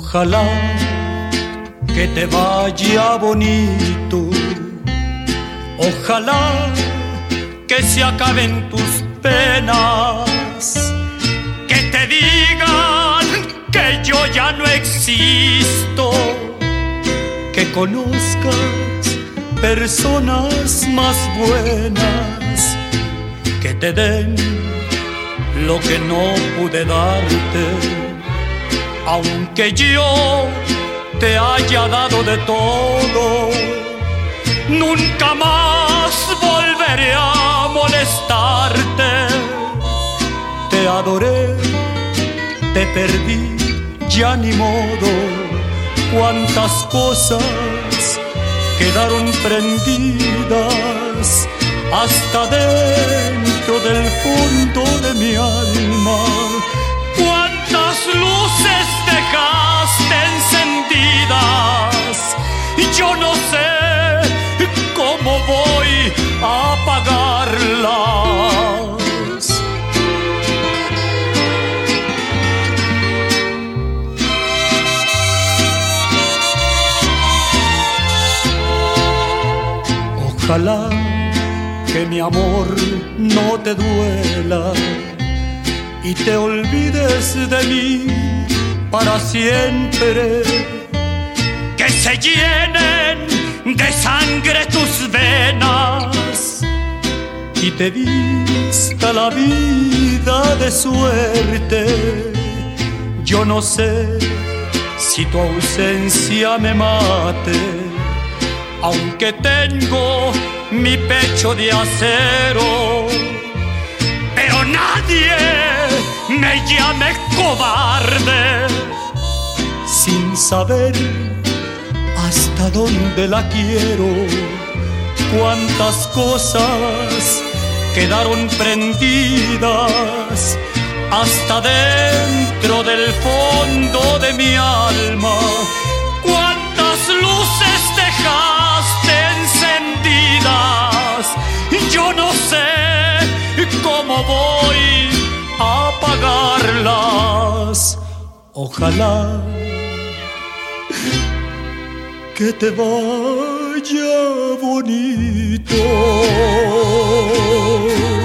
Ojalá que te vaya bonito, ojalá que se acaben tus penas, que te digan que yo ya no existo, que conozcas personas más buenas, que te den lo que no pude darte, aunque yo te haya dado de todo. Nunca más volveré a molestarte. Te adoré, te perdí, ya ni modo. Cuántas cosas quedaron prendidas hasta dentro del fondo de mi alma. Cuántas luces dejaste encendidas y yo no sé cómo voy a apagarlas. Ojalá que mi amor no te duela y te olvides de mí para siempre. Que se llenen de sangre tus venas y te vista la vida de suerte. Yo no sé si tu ausencia me mate, aunque tengo mi pecho de acero, pero nadie me llame cobarde sin saber hasta dónde la quiero. Cuántas cosas quedaron prendidas hasta dentro del fondo de mi alma. Cuántas luces dejaste encendidas y yo no sé cómo voy a apagarlas. Ojalá que te vaya bonito.